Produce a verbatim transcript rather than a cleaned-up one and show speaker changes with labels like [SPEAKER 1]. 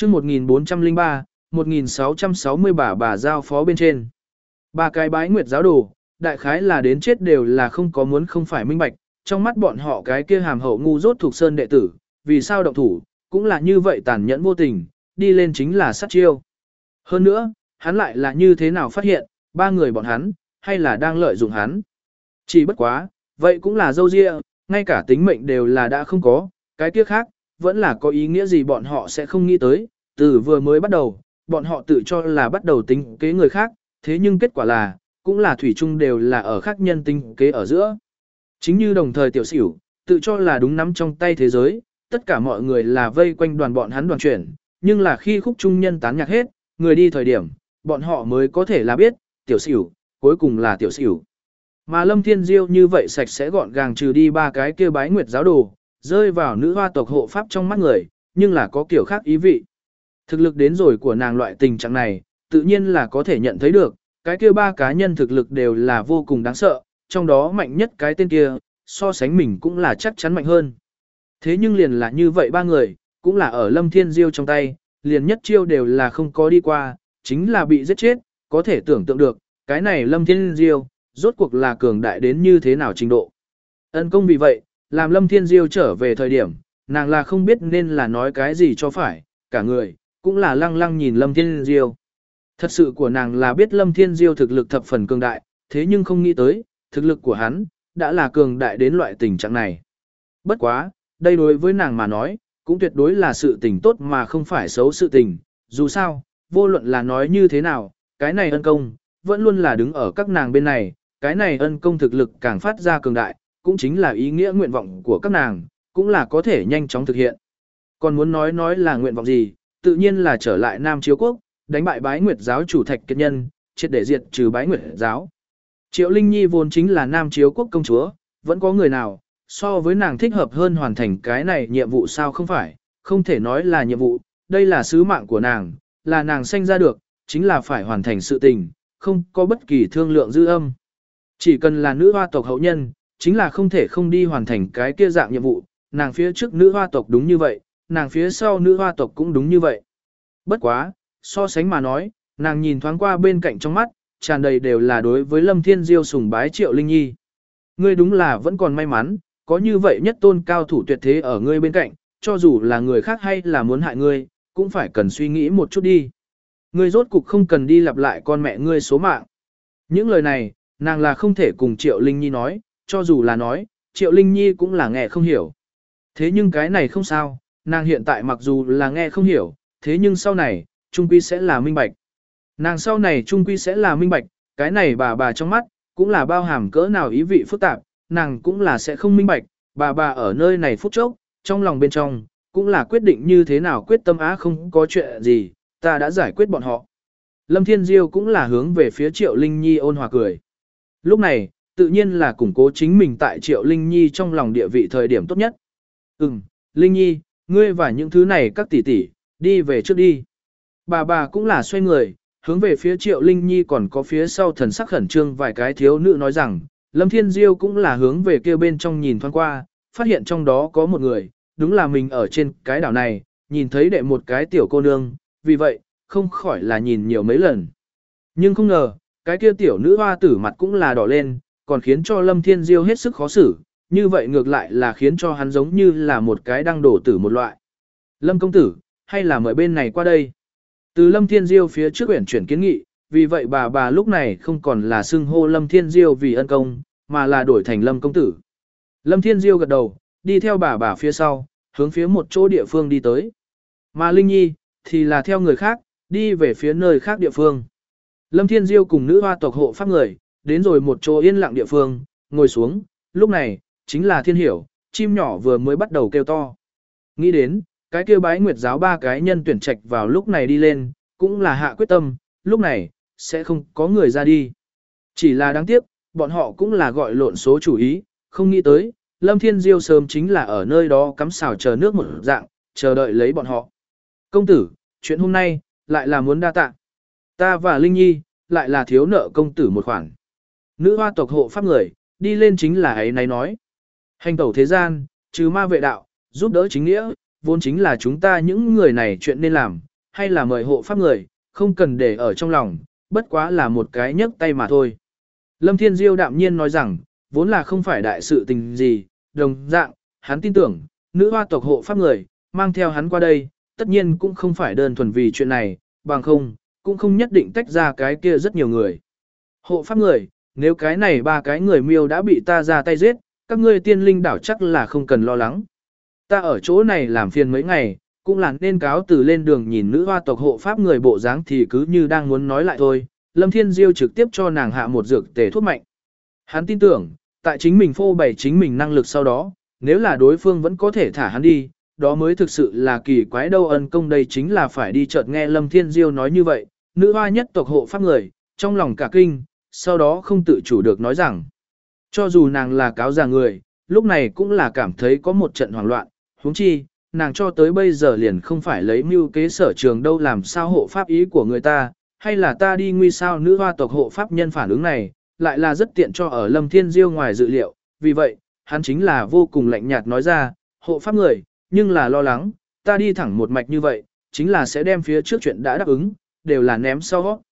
[SPEAKER 1] chương một nghìn bốn trăm lẻ ba, một nghìn sáu trăm sáu mươi bà bà giao phó bên trên. Ba cái bái nguyệt giáo đồ, đại khái là đến chết đều là không có muốn không phải minh bạch, trong mắt bọn họ cái kia hàm hậu ngu dốt thuộc sơn đệ tử, vì sao động thủ, cũng là như vậy tàn nhẫn vô tình, đi lên chính là sát chiêu. Hơn nữa, hắn lại là như thế nào phát hiện, ba người bọn hắn, hay là đang lợi dụng hắn. Chỉ bất quá, vậy cũng là dâu dịa, ngay cả tính mệnh đều là đã không có, cái kia khác, vẫn là có ý nghĩa gì bọn họ sẽ không nghĩ tới, từ vừa mới bắt đầu, bọn họ tự cho là bắt đầu tính kế người khác, thế nhưng kết quả là, cũng là thủy chung đều là ở khác nhân tính kế ở giữa. Chính như đồng thời tiểu xỉu, tự cho là đúng nắm trong tay thế giới, tất cả mọi người là vây quanh đoàn bọn hắn đoàn chuyển, nhưng là khi khúc trung nhân tán nhạc hết, người đi thời điểm, bọn họ mới có thể là biết, tiểu xỉu, cuối cùng là tiểu xỉu. Mà Lâm Thiên Diêu như vậy sạch sẽ gọn gàng trừ đi ba cái kia bái nguyệt giáo đồ, rơi vào nữ hoa tộc hộ pháp trong mắt người, nhưng là có kiểu khác ý vị. Thực lực đến rồi của nàng loại tình trạng này, tự nhiên là có thể nhận thấy được, cái kia ba cá nhân thực lực đều là vô cùng đáng sợ, trong đó mạnh nhất cái tên kia, so sánh mình cũng là chắc chắn mạnh hơn. Thế nhưng liền là như vậy ba người, cũng là ở Lâm Thiên Diêu trong tay, liền nhất chiêu đều là không có đi qua, chính là bị giết chết, có thể tưởng tượng được, cái này Lâm Thiên Diêu, rốt cuộc là cường đại đến như thế nào trình độ. Ân công vì vậy, làm Lâm Thiên Diêu trở về thời điểm, nàng là không biết nên là nói cái gì cho phải, cả người, cũng là lăng lăng nhìn Lâm Thiên Diêu. Thật sự của nàng là biết Lâm Thiên Diêu thực lực thập phần cường đại, thế nhưng không nghĩ tới, thực lực của hắn, đã là cường đại đến loại tình trạng này. Bất quá, đây đối với nàng mà nói, cũng tuyệt đối là sự tình tốt mà không phải xấu sự tình, dù sao, vô luận là nói như thế nào, cái này ân công, vẫn luôn là đứng ở các nàng bên này, cái này ân công thực lực càng phát ra cường đại, cũng chính là ý nghĩa nguyện vọng của các nàng, cũng là có thể nhanh chóng thực hiện. Còn muốn nói nói là nguyện vọng gì, tự nhiên là trở lại Nam Chiếu Quốc, đánh bại bái nguyệt giáo chủ Thạch Kiệt Nhân, triệt để diệt trừ bái nguyệt giáo. Triệu Linh Nhi vốn chính là Nam Chiếu Quốc công chúa, vẫn có người nào, so với nàng thích hợp hơn hoàn thành cái này nhiệm vụ sao không phải, không thể nói là nhiệm vụ, đây là sứ mạng của nàng, là nàng sanh ra được, chính là phải hoàn thành sự tình, không có bất kỳ thương lượng dư âm. Chỉ cần là nữ hoa tộc hậu nhân, chính là không thể không đi hoàn thành cái kia dạng nhiệm vụ, nàng phía trước nữ hoa tộc đúng như vậy, nàng phía sau nữ hoa tộc cũng đúng như vậy. Bất quá, so sánh mà nói, nàng nhìn thoáng qua bên cạnh trong mắt, tràn đầy đều là đối với Lâm Thiên Diêu sùng bái Triệu Linh Nhi. Ngươi đúng là vẫn còn may mắn, có như vậy nhất tôn cao thủ tuyệt thế ở ngươi bên cạnh, cho dù là người khác hay là muốn hại ngươi, cũng phải cần suy nghĩ một chút đi. Ngươi rốt cục không cần đi lặp lại con mẹ ngươi số mạng. Những lời này, nàng là không thể cùng Triệu Linh Nhi nói, cho dù là nói, Triệu Linh Nhi cũng là nghe không hiểu. Thế nhưng cái này không sao, nàng hiện tại mặc dù là nghe không hiểu, thế nhưng sau này, trung quy sẽ là minh bạch. Nàng sau này trung quy sẽ là minh bạch, cái này bà bà trong mắt, cũng là bao hàm cỡ nào ý vị phức tạp, nàng cũng là sẽ không minh bạch, bà bà ở nơi này phút chốc, trong lòng bên trong, cũng là quyết định như thế nào quyết tâm á không có chuyện gì, ta đã giải quyết bọn họ. Lâm Thiên Diêu cũng là hướng về phía Triệu Linh Nhi ôn hòa cười. Lúc này, tự nhiên là củng cố chính mình tại Triệu Linh Nhi trong lòng địa vị thời điểm tốt nhất. Ừm, Linh Nhi, ngươi và những thứ này các tỷ tỷ, đi về trước đi. Bà bà cũng là xoay người, hướng về phía Triệu Linh Nhi còn có phía sau thần sắc khẩn trương vài cái thiếu nữ nói rằng, Lâm Thiên Diêu cũng là hướng về kia bên trong nhìn thoáng qua, phát hiện trong đó có một người, đúng là mình ở trên cái đảo này, nhìn thấy đệ một cái tiểu cô nương, vì vậy, không khỏi là nhìn nhiều mấy lần. Nhưng không ngờ, cái kia tiểu nữ hoa tử mặt cũng là đỏ lên, còn khiến cho Lâm Thiên Diêu hết sức khó xử, như vậy ngược lại là khiến cho hắn giống như là một cái đang đổ tử một loại. Lâm công tử, hay là mời bên này qua đây. Từ Lâm Thiên Diêu phía trước uyển chuyển kiến nghị, vì vậy bà bà lúc này không còn là xưng hô Lâm Thiên Diêu vì ân công, mà là đổi thành Lâm công tử. Lâm Thiên Diêu gật đầu, đi theo bà bà phía sau, hướng phía một chỗ địa phương đi tới. Mà Linh Nhi, thì là theo người khác, đi về phía nơi khác địa phương. Lâm Thiên Diêu cùng nữ hoa tộc hộ pháp người, đến rồi một chỗ yên lặng địa phương, ngồi xuống, lúc này, chính là Thiên Hiểu, chim nhỏ vừa mới bắt đầu kêu to. Nghĩ đến, cái kêu bái nguyệt giáo ba cái nhân tuyển trạch vào lúc này đi lên, cũng là hạ quyết tâm, lúc này, sẽ không có người ra đi. Chỉ là đáng tiếc, bọn họ cũng là gọi lộn số chủ ý, không nghĩ tới, Lâm Thiên Diêu sớm chính là ở nơi đó cắm xào chờ nước một dạng, chờ đợi lấy bọn họ. Công tử, chuyện hôm nay, lại là muốn đa tạ. Ta và Linh Nhi, lại là thiếu nợ công tử một khoản. Nữ hoa tộc hộ pháp người, đi lên chính là ấy này nói. Hành tẩu thế gian, trừ ma vệ đạo, giúp đỡ chính nghĩa, vốn chính là chúng ta những người này chuyện nên làm, hay là mời hộ pháp người, không cần để ở trong lòng, bất quá là một cái nhấc tay mà thôi. Lâm Thiên Diêu đạm nhiên nói rằng, vốn là không phải đại sự tình gì, đồng dạng, hắn tin tưởng, nữ hoa tộc hộ pháp người, mang theo hắn qua đây, tất nhiên cũng không phải đơn thuần vì chuyện này, bằng không, cũng không nhất định tách ra cái kia rất nhiều người. Hộ pháp người, nếu cái này ba cái người miêu đã bị ta ra tay giết, các ngươi tiên linh đảo chắc là không cần lo lắng. Ta ở chỗ này làm phiền mấy ngày, cũng là nên cáo từ lên đường nhìn nữ hoa tộc hộ pháp người bộ dáng thì cứ như đang muốn nói lại thôi. Lâm Thiên Diêu trực tiếp cho nàng hạ một dược tề thuốc mạnh. Hắn tin tưởng, tại chính mình phô bày chính mình năng lực sau đó, nếu là đối phương vẫn có thể thả hắn đi, đó mới thực sự là kỳ quái đâu. Ân công đây chính là phải đi chợt nghe Lâm Thiên Diêu nói như vậy, nữ hoa nhất tộc hộ pháp người, trong lòng cả kinh, sau đó không tự chủ được nói rằng, cho dù nàng là cáo già người, lúc này cũng là cảm thấy có một trận hoảng loạn, huống chi, nàng cho tới bây giờ liền không phải lấy mưu kế sở trường đâu, làm sao hộ pháp ý của người ta, hay là ta đi nguy sao. Nữ hoa tộc hộ pháp nhân phản ứng này, lại là rất tiện cho ở Lâm Thiên Diêu ngoài dự liệu, vì vậy, hắn chính là vô cùng lạnh nhạt nói ra, hộ pháp người, nhưng là lo lắng, ta đi thẳng một mạch như vậy, chính là sẽ đem phía trước chuyện đã đáp ứng, đều là ném sau.